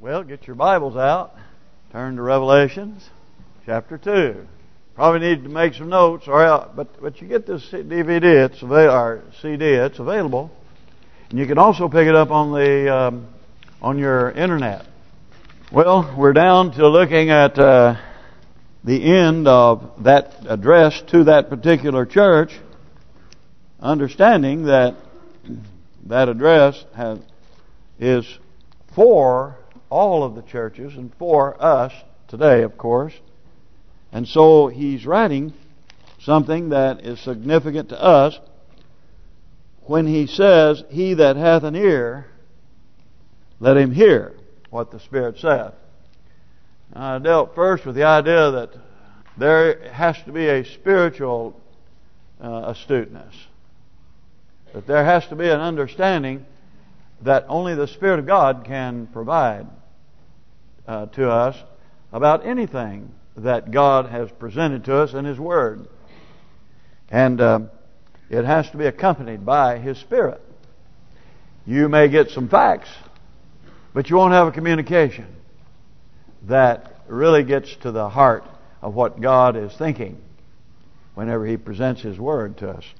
Well, get your Bibles out. Turn to Revelations chapter 2. Probably need to make some notes, but you get this DVD, it's available, or CD, it's available, and you can also pick it up on the on your internet. Well, we're down to looking at the end of that address to that particular church, understanding that that address is for all of the churches and for us today, of course. And so he's writing something that is significant to us when he says, "He that hath an ear, let him hear what the Spirit saith." I dealt first with the idea that there has to be a spiritual astuteness. That there has to be an understanding that only the Spirit of God can provide to us about anything that God has presented to us in His Word. And it has to be accompanied by His Spirit. You may get some facts, but you won't have a communication that really gets to the heart of what God is thinking whenever He presents His Word to us.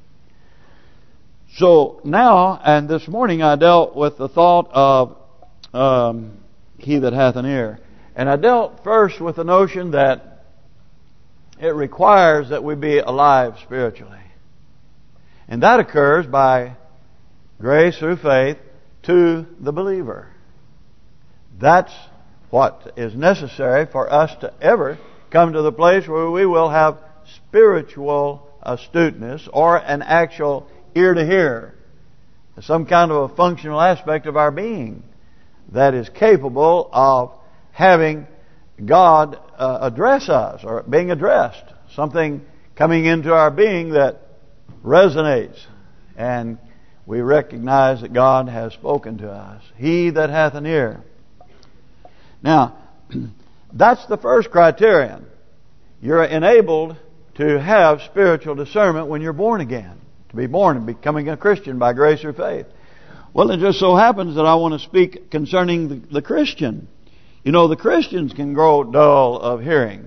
So now, and this morning I dealt with the thought of he that hath an ear. And I dealt first with the notion that it requires that we be alive spiritually. And that occurs by grace through faith to the believer. That's what is necessary for us to ever come to the place where we will have spiritual astuteness or an actual ear to hear, some kind of a functional aspect of our being that is capable of having God address us or being addressed, something coming into our being that resonates and we recognize that God has spoken to us. He that hath an ear. Now, that's the first criterion. You're enabled to have spiritual discernment when you're born again. To be born and becoming a Christian by grace or faith. Well, it just so happens that I want to speak concerning the Christian. You know, the Christians can grow dull of hearing.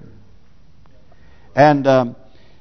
And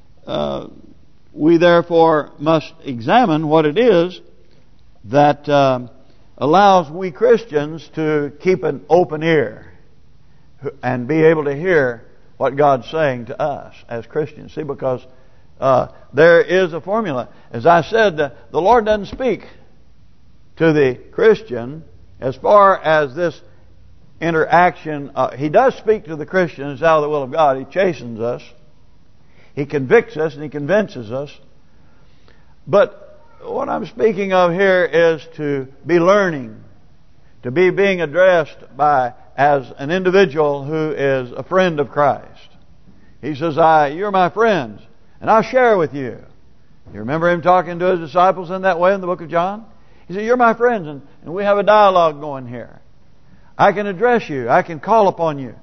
we therefore must examine what it is that allows we Christians to keep an open ear and be able to hear what God's saying to us as Christians. See, because there is a formula. As I said, the Lord doesn't speak to the Christian as far as this interaction. He does speak to the Christian as out of the will of God. He chastens us. He convicts us and He convinces us. But what I'm speaking of here is to be learning, to be being addressed by as an individual who is a friend of Christ. He says, "You're my friends, and I'll share with you." You remember Him talking to His disciples in that way in the book of John? He said, "You're my friends, and we have a dialogue going here. I can address you. I can call upon you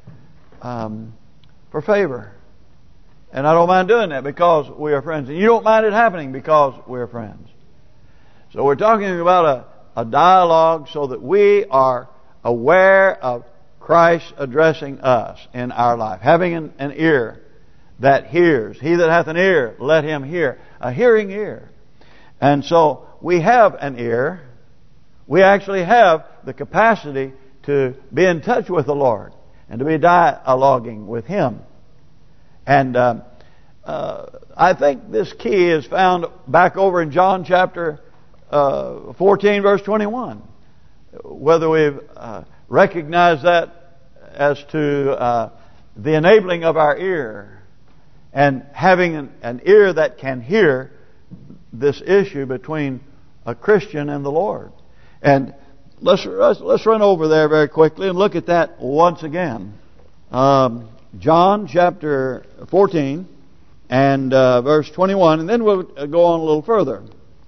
for favor. And I don't mind doing that because we are friends. And you don't mind it happening because we're friends." So we're talking about a dialogue so that we are aware of Christ addressing us in our life. Having an ear that hears. He that hath an ear, let him hear. A hearing ear. And so we have an ear. We actually have the capacity to be in touch with the Lord and to be dialoguing with Him. And I think this key is found back over in John chapter 14 verse 21. Whether we've recognized that as to the enabling of our ear and having an ear that can hear this issue between a Christian and the Lord. And let's run over there very quickly and look at that once again. John chapter 14 and verse 21, and then we'll go on a little further.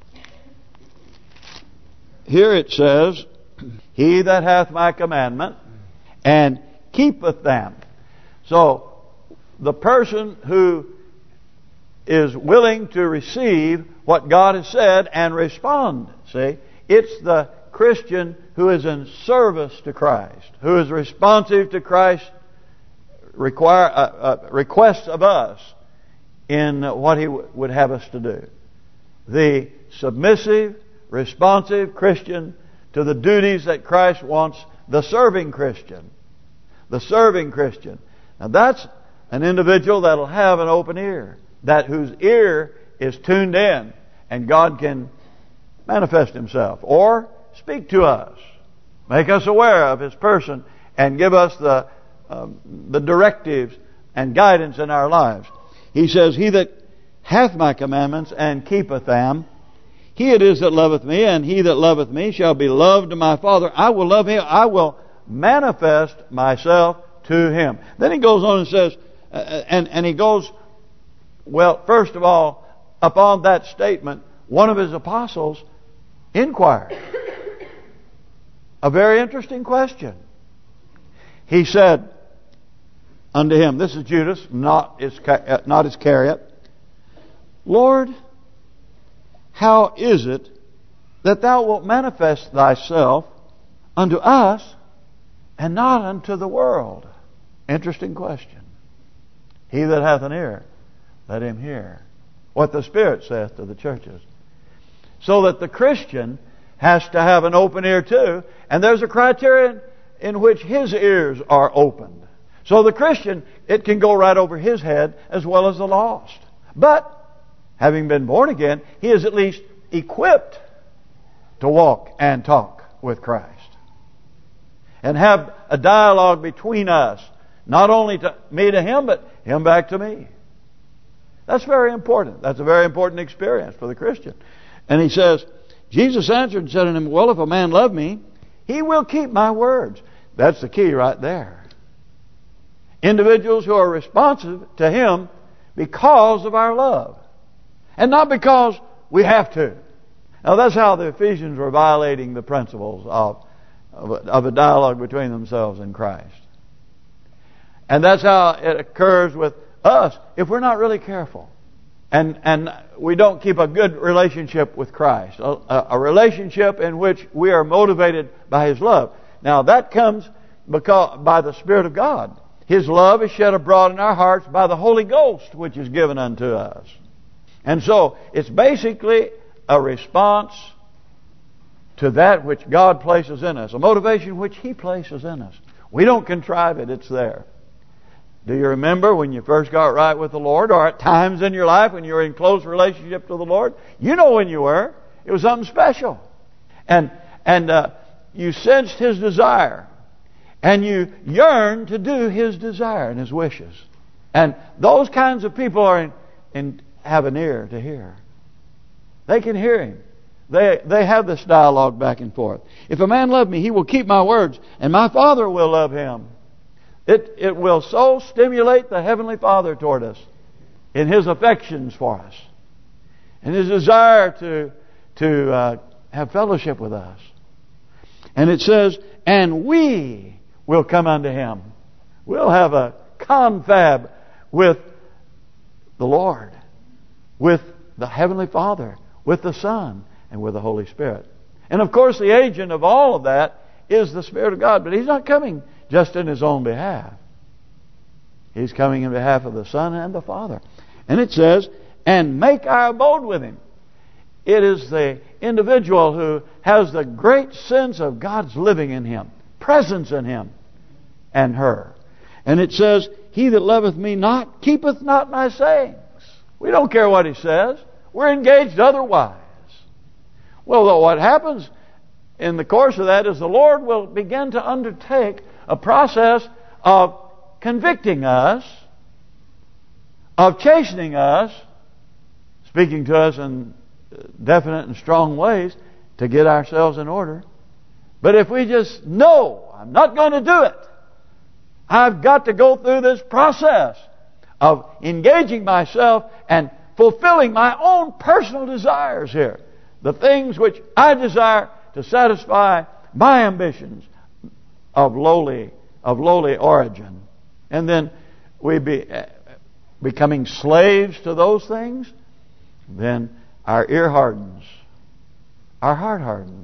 Here it says, "He that hath my commandment and keepeth them." So the person who is willing to receive what God has said and respond, see, it's the Christian who is in service to Christ, who is responsive to Christ's requests of us in what He would have us to do. The submissive, responsive Christian to the duties that Christ wants, the serving Christian. The serving Christian. Now that's an individual that'll have an open ear, that whose ear is tuned in, and God can manifest Himself or speak to us, make us aware of His person, and give us the directives and guidance in our lives. He says, "He that hath my commandments and keepeth them, he it is that loveth me, and he that loveth me shall be loved of my Father. I will love him. I will manifest myself to him." Then he goes on and says, and he goes, well, first of all, upon that statement, one of his apostles inquired a very interesting question. He said unto him, this is Judas, not Iscariot, "Lord, how is it that thou wilt manifest thyself unto us and not unto the world?" Interesting question. He that hath an ear, let him hear what the Spirit saith to the churches. So that the Christian has to have an open ear too, and there's a criterion in which his ears are opened. So the Christian, it can go right over his head as well as the lost. But, having been born again, he is at least equipped to walk and talk with Christ. And have a dialogue between us. Not only to me to him, but him back to me. That's very important. That's a very important experience for the Christian. And he says, Jesus answered and said unto him, "Well, if a man love me, he will keep my words." That's the key right there. Individuals who are responsive to Him because of our love. And not because we have to. Now that's how the Ephesians were violating the principles of a dialogue between themselves and Christ. And that's how it occurs with us if we're not really careful. And we don't keep a good relationship with Christ. A relationship in which we are motivated by His love. Now that comes by the Spirit of God. His love is shed abroad in our hearts by the Holy Ghost, which is given unto us. And so it's basically a response to that which God places in us. A motivation which He places in us. We don't contrive it, it's there. Do you remember when you first got right with the Lord, or at times in your life when you were in close relationship to the Lord? You know when you were. It was something special. And you sensed His desire. And you yearn to do His desire and His wishes. And those kinds of people have an ear to hear. They can hear Him. They have this dialogue back and forth. "If a man love me, he will keep my words, and my Father will love him." It will so stimulate the Heavenly Father toward us in His affections for us, and His desire to have fellowship with us. And it says, "And we will come unto Him." We'll have a confab with the Lord, with the Heavenly Father, with the Son, and with the Holy Spirit. And of course the agent of all of that is the Spirit of God. But He's not coming just in His own behalf. He's coming in behalf of the Son and the Father. And it says, "And make our abode with Him." It is the individual who has the great sense of God's living in him, presence in him and her. And it says, "He that loveth me not, keepeth not my sayings." We don't care what he says. We're engaged otherwise. Well, what happens in the course of that is the Lord will begin to undertake a process of convicting us, of chastening us, speaking to us in definite and strong ways to get ourselves in order. But if we just know, I'm not going to do it, I've got to go through this process of engaging myself and fulfilling my own personal desires here. The things which I desire to satisfy my ambitions of lowly origin. And then we becoming slaves to those things, then our ear hardens, our heart hardens,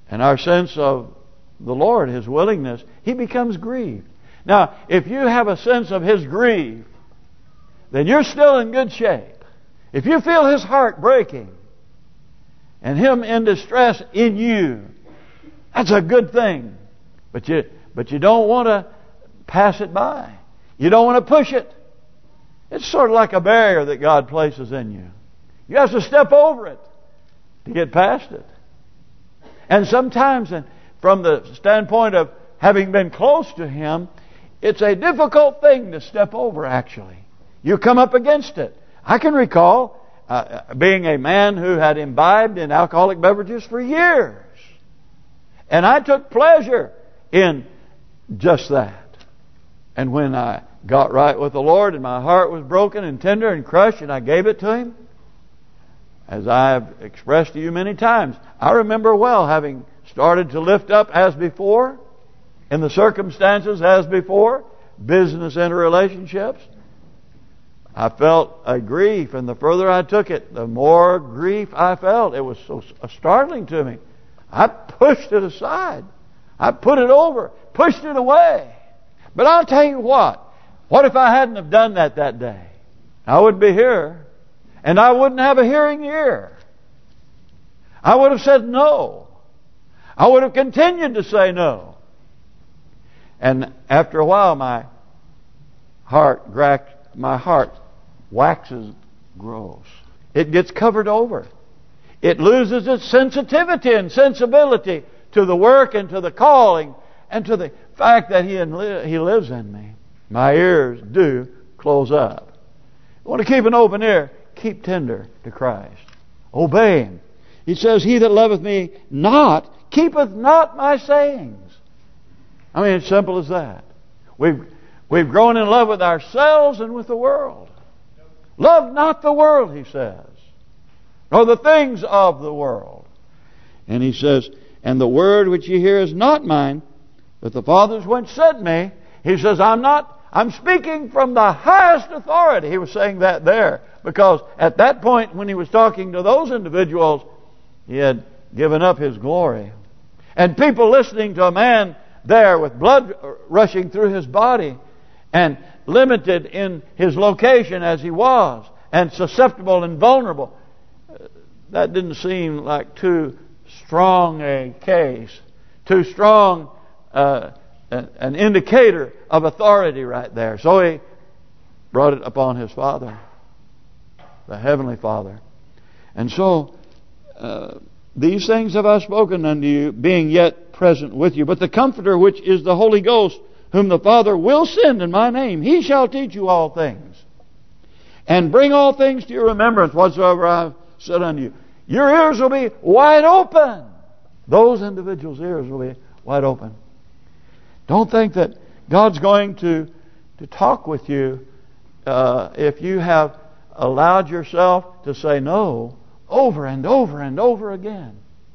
and our sense of the Lord, His willingness, He becomes grieved. Now, if you have a sense of His grief, then you're still in good shape. If you feel His heart breaking and Him in distress in you, that's a good thing. But you don't want to pass it by. You don't want to push it. It's sort of like a barrier that God places in you. You have to step over it to get past it. And sometimes, from the standpoint of having been close to Him, it's a difficult thing to step over, actually. You come up against it. I can recall being a man who had imbibed in alcoholic beverages for years. And I took pleasure in just that. And when I got right with the Lord and my heart was broken and tender and crushed and I gave it to Him, as I've expressed to you many times, I remember well having started to lift up as before, in the circumstances as before, business interrelationships. I felt a grief, and the further I took it, the more grief I felt. It was so startling to me. I pushed it aside. I put it over, pushed it away. But I'll tell you what if I hadn't have done that day? I would be here, and I wouldn't have a hearing ear. I would have said no. I would have continued to say no. And after a while, my heart waxes gross. It gets covered over. It loses its sensitivity and sensibility to the work and to the calling and to the fact that He lives in me. My ears do close up. You want to keep an open ear? Keep tender to Christ. Obey Him. He says, He that loveth me not, keepeth not my sayings. I mean, it's simple as that. We've grown in love with ourselves and with the world. Love not the world, He says, nor the things of the world. And He says, and the word which ye hear is not mine, but the Father's which sent me. He says, I'm speaking from the highest authority. He was saying that there, because at that point when He was talking to those individuals, He had given up His glory. And people listening to a man there with blood rushing through his body and limited in his location as he was and susceptible and vulnerable, that didn't seem like too strong a case, too strong an indicator of authority right there. So He brought it upon His Father, the Heavenly Father. And so these things have I spoken unto you, being yet present with you. But the Comforter, which is the Holy Ghost, whom the Father will send in my name, He shall teach you all things, and bring all things to your remembrance whatsoever I have said unto you. Your ears will be wide open. Those individuals' ears will be wide open. Don't think that God's going to talk with you if you have allowed yourself to say no over and over and over again.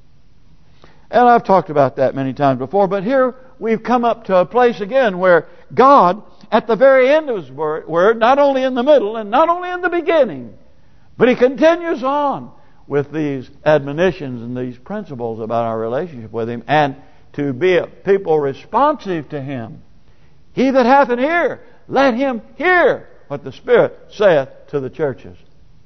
And I've talked about that many times before, but here we've come up to a place again where God, at the very end of His word, not only in the middle and not only in the beginning, but He continues on with these admonitions and these principles about our relationship with Him, and to be a people responsive to Him. He that hath an ear, let him hear what the Spirit saith to the churches.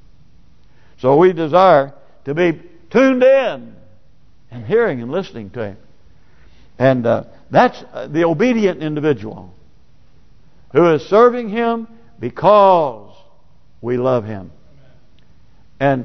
So we desire to be tuned in and hearing and listening to Him. And that's the obedient individual who is serving Him because we love Him. And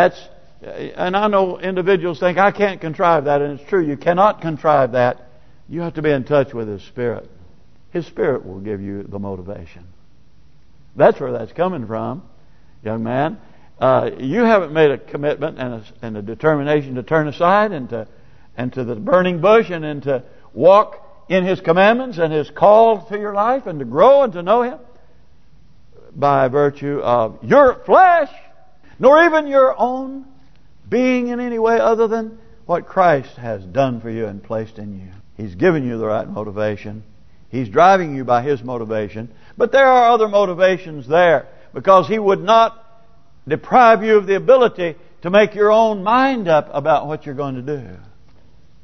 I know individuals think, I can't contrive that, and it's true, you cannot contrive that. You have to be in touch with His Spirit. His Spirit will give you the motivation. That's where that's coming from, young man. You haven't made a commitment and a determination to turn aside and to the burning bush and to walk in His commandments and His call to your life and to grow and to know Him by virtue of your flesh, nor even your own being in any way other than what Christ has done for you and placed in you. He's given you the right motivation. He's driving you by His motivation. But there are other motivations there, because He would not deprive you of the ability to make your own mind up about what you're going to do.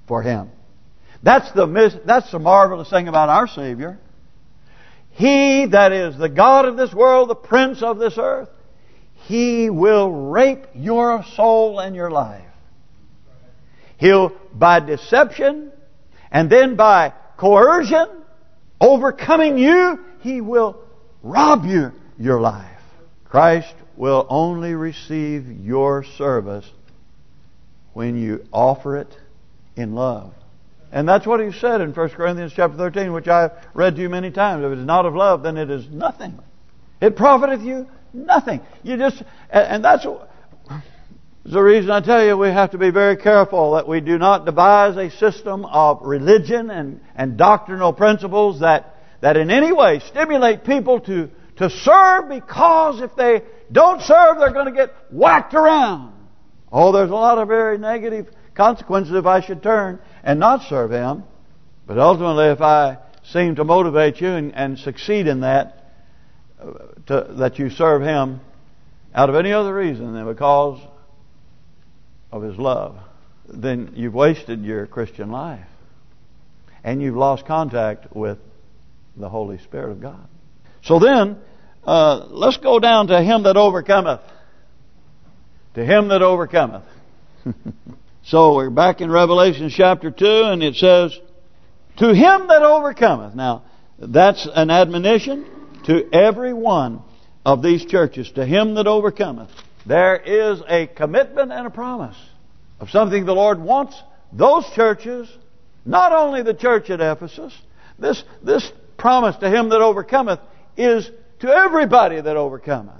for Him. That's the marvelous thing about our Savior. He that is the God of this world, the prince of this earth, He will rape your soul and your life. He'll, by deception and then by coercion, overcoming you, He will rob you your life. Christ will only receive your service when you offer it in love. And that's what He said in 1 Corinthians chapter 13, which I've read to you many times. If it is not of love, then it is nothing. It profiteth you nothing. And that's the reason I tell you we have to be very careful that we do not devise a system of religion and doctrinal principles that in any way stimulate people to serve, because if they don't serve, they're going to get whacked around. Oh, there's a lot of very negative consequences if I should turn and not serve Him. But ultimately, if I seem to motivate you and succeed in that, that you serve Him out of any other reason than because of His love, then you've wasted your Christian life. And you've lost contact with the Holy Spirit of God. So then, let's go down to Him that overcometh. To Him that overcometh. So we're back in Revelation chapter 2, and it says, to Him that overcometh. Now, that's an admonition to every one of these churches. To him that overcometh. There is a commitment and a promise of something the Lord wants those churches, not only the church at Ephesus. This promise to him that overcometh is to everybody that overcometh.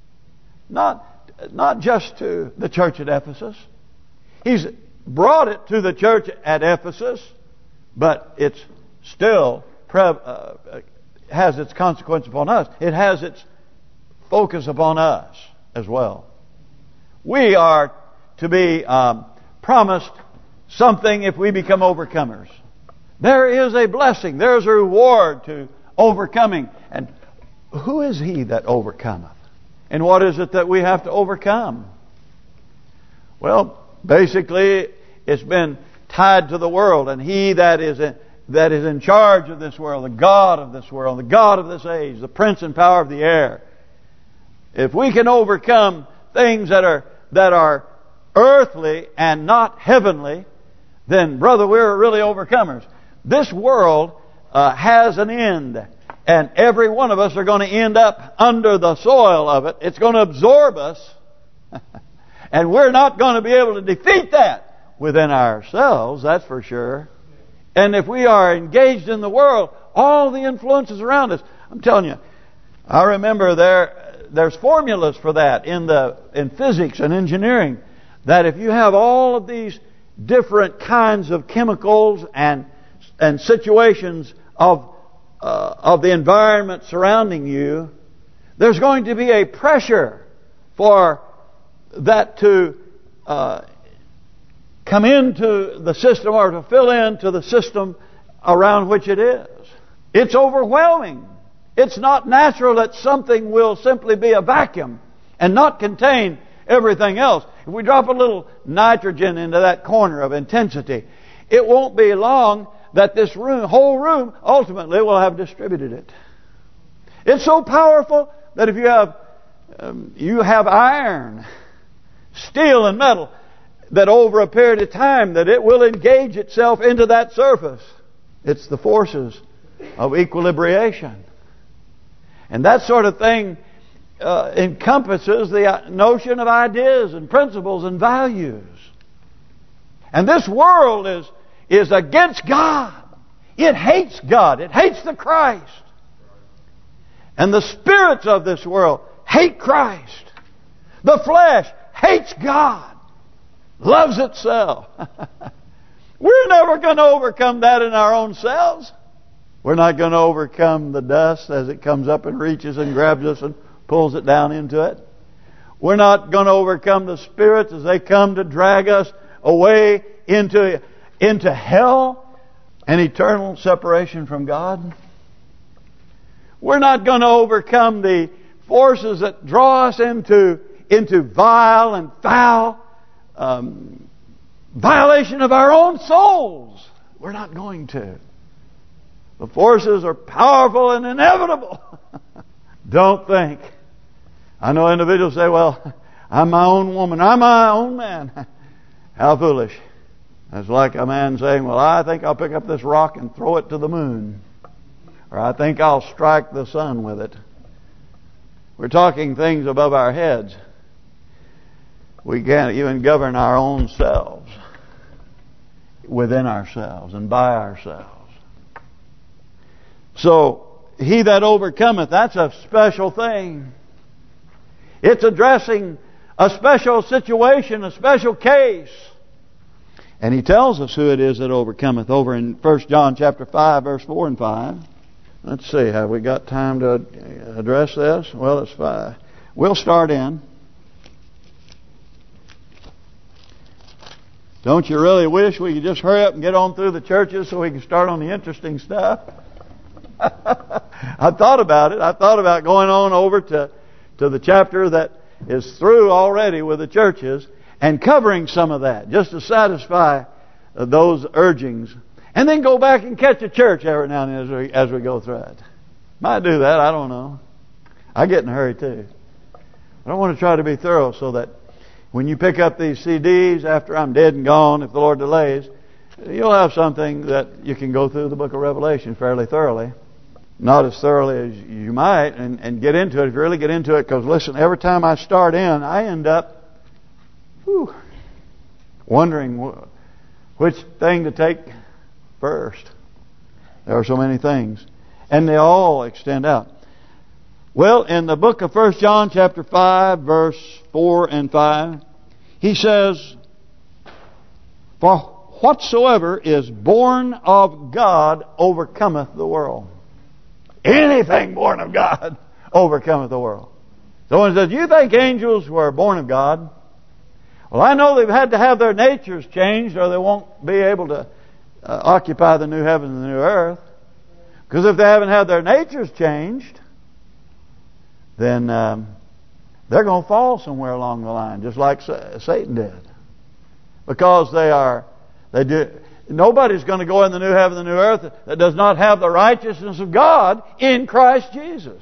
Not just to the church at Ephesus. He's brought it to the church at Ephesus, but it's still has its consequence upon us. It has its focus upon us as well. We are to be promised something if we become overcomers. There is a blessing. There is a reward to overcoming. And who is he that overcometh? And what is it that we have to overcome? Well, basically, it's been tied to the world, and he that is in charge of this world, the God of this world, the God of this age, the prince and power of the air. If we can overcome things that are earthly and not heavenly, then, brother, we're really overcomers. This world has an end, and every one of us are going to end up under the soil of it. It's going to absorb us, and we're not going to be able to defeat that within ourselves, that's for sure. And if we are engaged in the world, all the influences around us, I'm telling you, I remember there's formulas for that in physics and engineering, that if you have all of these different kinds of chemicals and situations of the environment surrounding you, there's going to be a pressure for that to come into the system or to fill into the system around which it is. It's overwhelming. It's not natural that something will simply be a vacuum and not contain everything else. If we drop a little nitrogen into that corner of intensity, it won't be long that this whole room ultimately will have distributed it. It's so powerful that if you have iron, steel and metal, that over a period of time that it will engage itself into that surface. It's the forces of equilibration. And that sort of thing encompasses the notion of ideas and principles and values. And this world is against God. It hates God. It hates the Christ. And the spirits of this world hate Christ. The flesh hates God. Loves itself. We're never going to overcome that in our own selves. We're not going to overcome the dust as it comes up and reaches and grabs us and pulls it down into it. We're not going to overcome the spirits as they come to drag us away into hell and eternal separation from God. We're not going to overcome the forces that draw us into vile and foul violation of our own souls. We're not going to. The forces are powerful and inevitable. Don't think. I know individuals say, well, I'm my own woman, I'm my own man. How foolish. It's like a man saying, well, I think I'll pick up this rock and throw it to the moon. Or I think I'll strike the sun with it. We're talking things above our heads. We can't even govern our own selves, within ourselves and by ourselves. So, he that overcometh, that's a special thing. It's addressing a special situation, a special case. And he tells us who it is that overcometh over in 1 John chapter 5, verse 4 and 5. Let's see, have we got time to address this? Well, it's 5. We'll start in. Don't you really wish we could just hurry up and get on through the churches so we can start on the interesting stuff? I thought about it. I thought about going on over to the chapter that is through already with the churches and covering some of that just to satisfy those urgings. And then go back and catch a church every now and then as we go through it. Might do that, I don't know. I get in a hurry too. I don't want to try to be thorough so that when you pick up these CDs after I'm dead and gone, if the Lord delays, you'll have something that you can go through the book of Revelation fairly thoroughly. Not as thoroughly as you might and get into it if you really get into it. Because listen, every time I start in, I end up wondering which thing to take first. There are so many things. And they all extend out. Well, in the book of 1 John chapter 5, verse 4 and 5, he says, for whatsoever is born of God overcometh the world. Anything born of God overcometh the world. Someone says, you think angels were born of God? Well, I know they've had to have their natures changed or they won't be able to occupy the new heaven and the new earth. Because if they haven't had their natures changed, then they're going to fall somewhere along the line, just like Satan did. Because nobody's going to go in the new heaven and the new earth that does not have the righteousness of God in Christ Jesus.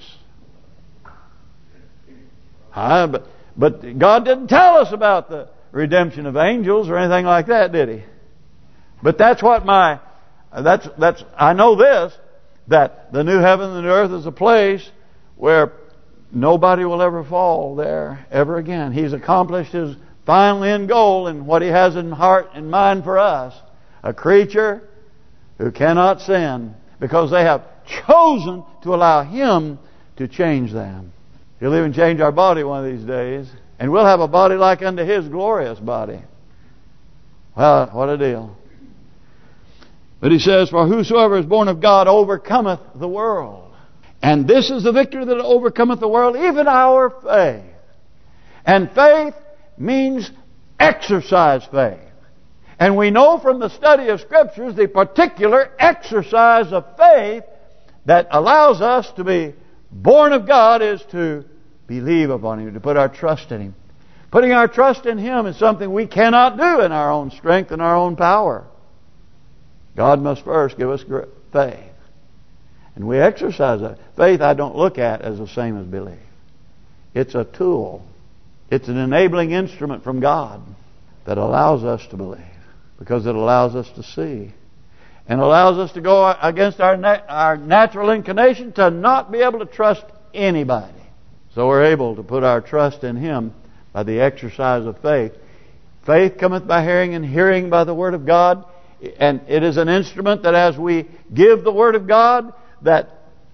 But God didn't tell us about the redemption of angels or anything like that, did He? But that's what I know this, that the new heaven and the new earth is a place where nobody will ever fall there ever again. He's accomplished His final end goal in what He has in heart and mind for us. A creature who cannot sin because they have chosen to allow Him to change them. He'll even change our body one of these days. And we'll have a body like unto His glorious body. Well, what a deal. But he says, for whosoever is born of God overcometh the world. And this is the victory that overcometh the world, even our faith. And faith means exercise faith. And we know from the study of Scriptures the particular exercise of faith that allows us to be born of God is to believe upon Him, to put our trust in Him. Putting our trust in Him is something we cannot do in our own strength and our own power. God must first give us faith. And we exercise that. Faith I don't look at as the same as belief. It's a tool. It's an enabling instrument from God that allows us to believe. Because it allows us to see. And allows us to go against our natural inclination to not be able to trust anybody. So we're able to put our trust in Him by the exercise of faith. Faith cometh by hearing, and hearing by the Word of God. And it is an instrument that as we give the Word of God, that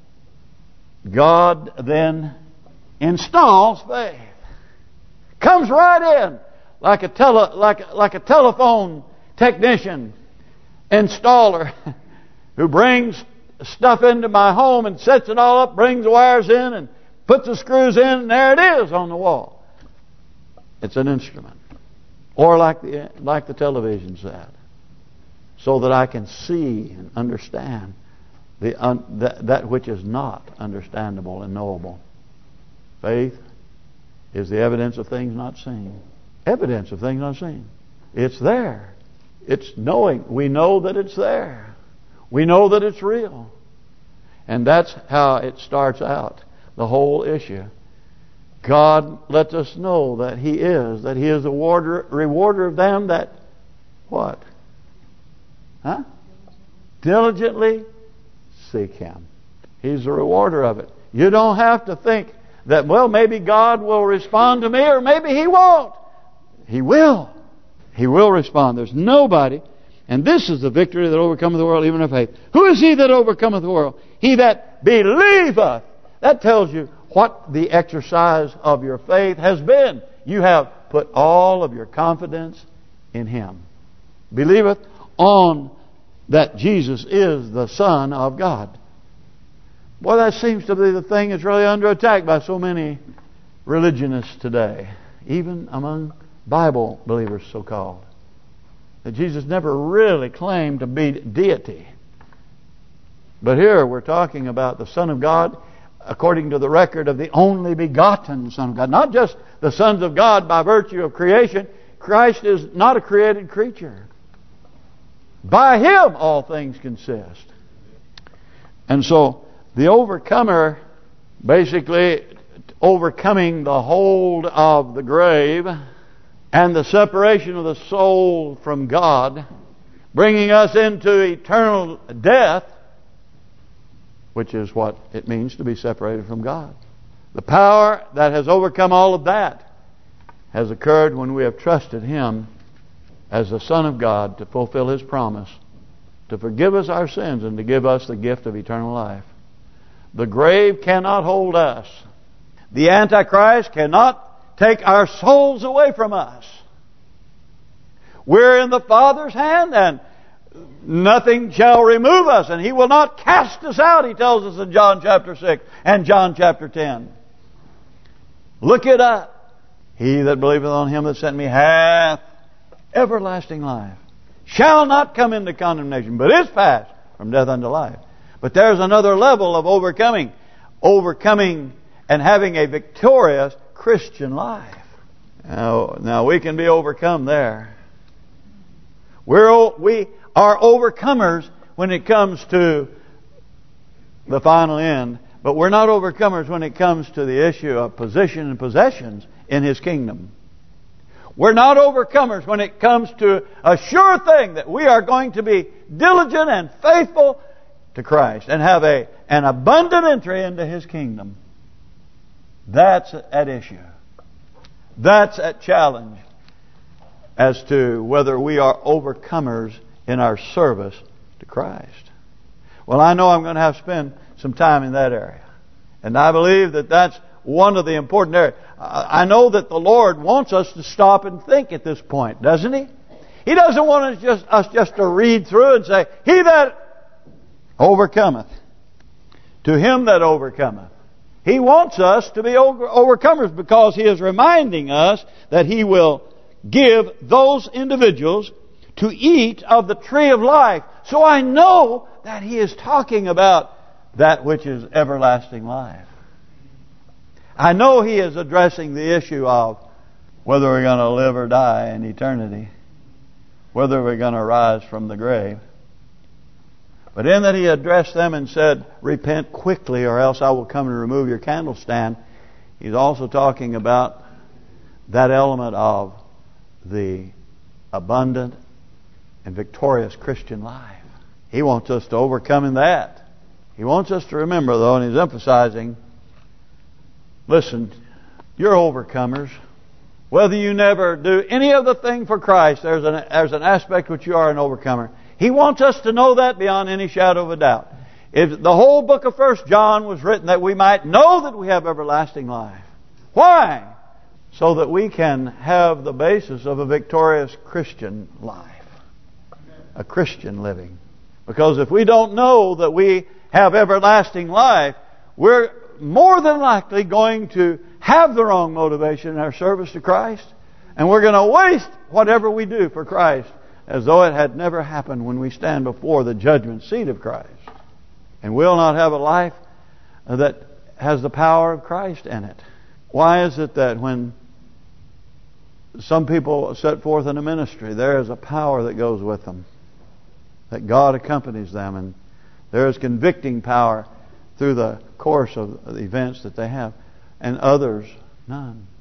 God then installs faith. Comes right in like a telephone technician, installer, who brings stuff into my home and sets it all up, brings the wires in and puts the screws in, and there it is on the wall. It's an instrument. Or like the television set. So that I can see and understand that which is not understandable and knowable. Faith is the evidence of things not seen. Evidence of things not seen. It's there. It's knowing. We know that it's there. We know that it's real. And that's how it starts out, the whole issue. God lets us know that He is a rewarder of them that, what? Diligently seek Him. He's the rewarder of it. You don't have to think that, well, maybe God will respond to me or maybe He won't. He will. He will respond. There's nobody. And this is the victory that overcometh the world, even our faith. Who is he that overcometh the world? He that believeth. That tells you what the exercise of your faith has been. You have put all of your confidence in Him. Believeth on that Jesus is the Son of God. Boy, that seems to be the thing that's really under attack by so many religionists today. Even among Bible believers, so-called. That Jesus never really claimed to be deity. But here we're talking about the Son of God according to the record of the only begotten Son of God. Not just the sons of God by virtue of creation. Christ is not a created creature. By Him all things consist. And so the overcomer, basically overcoming the hold of the grave and the separation of the soul from God, bringing us into eternal death, which is what it means to be separated from God. The power that has overcome all of that has occurred when we have trusted Him as the Son of God to fulfill His promise, to forgive us our sins and to give us the gift of eternal life. The grave cannot hold us. The Antichrist cannot take our souls away from us. We're in the Father's hand and nothing shall remove us, and He will not cast us out, He tells us in John chapter 6 and John chapter 10. Look it up. He that believeth on Him that sent me hath everlasting life, shall not come into condemnation, but is passed from death unto life. But there's another level of overcoming and having a victorious Christian life. Now we can be overcome there. We are overcomers when it comes to the final end, but we're not overcomers when it comes to the issue of position and possessions in His kingdom. We're not overcomers when it comes to a sure thing that we are going to be diligent and faithful to Christ and have an abundant entry into His kingdom. That's at issue. That's at challenge as to whether we are overcomers in our service to Christ. Well, I know I'm going to have to spend some time in that area. And I believe that that's one of the important areas. I know that the Lord wants us to stop and think at this point, doesn't He? He doesn't want us just to read through and say, He that overcometh, to him that overcometh. He wants us to be overcomers because He is reminding us that He will give those individuals to eat of the tree of life. So I know that He is talking about that which is everlasting life. I know He is addressing the issue of whether we're going to live or die in eternity, whether we're going to rise from the grave. But in that He addressed them and said, repent quickly or else I will come and remove your candlestand, He's also talking about that element of the abundant and victorious Christian life. He wants us to overcome in that. He wants us to remember, though, and He's emphasizing, listen, you're overcomers. Whether you never do any of the thing for Christ, there's an aspect which you are an overcomer. He wants us to know that beyond any shadow of a doubt. If the whole book of 1 John was written that we might know that we have everlasting life. Why? So that we can have the basis of a victorious Christian life. A Christian living. Because if we don't know that we have everlasting life, we're more than likely going to have the wrong motivation in our service to Christ. And we're going to waste whatever we do for Christ as though it had never happened when we stand before the judgment seat of Christ. And we'll not have a life that has the power of Christ in it. Why is it that when some people set forth in a ministry, there is a power that goes with them, that God accompanies them, and there is convicting power through the course of the events that they have, and others none.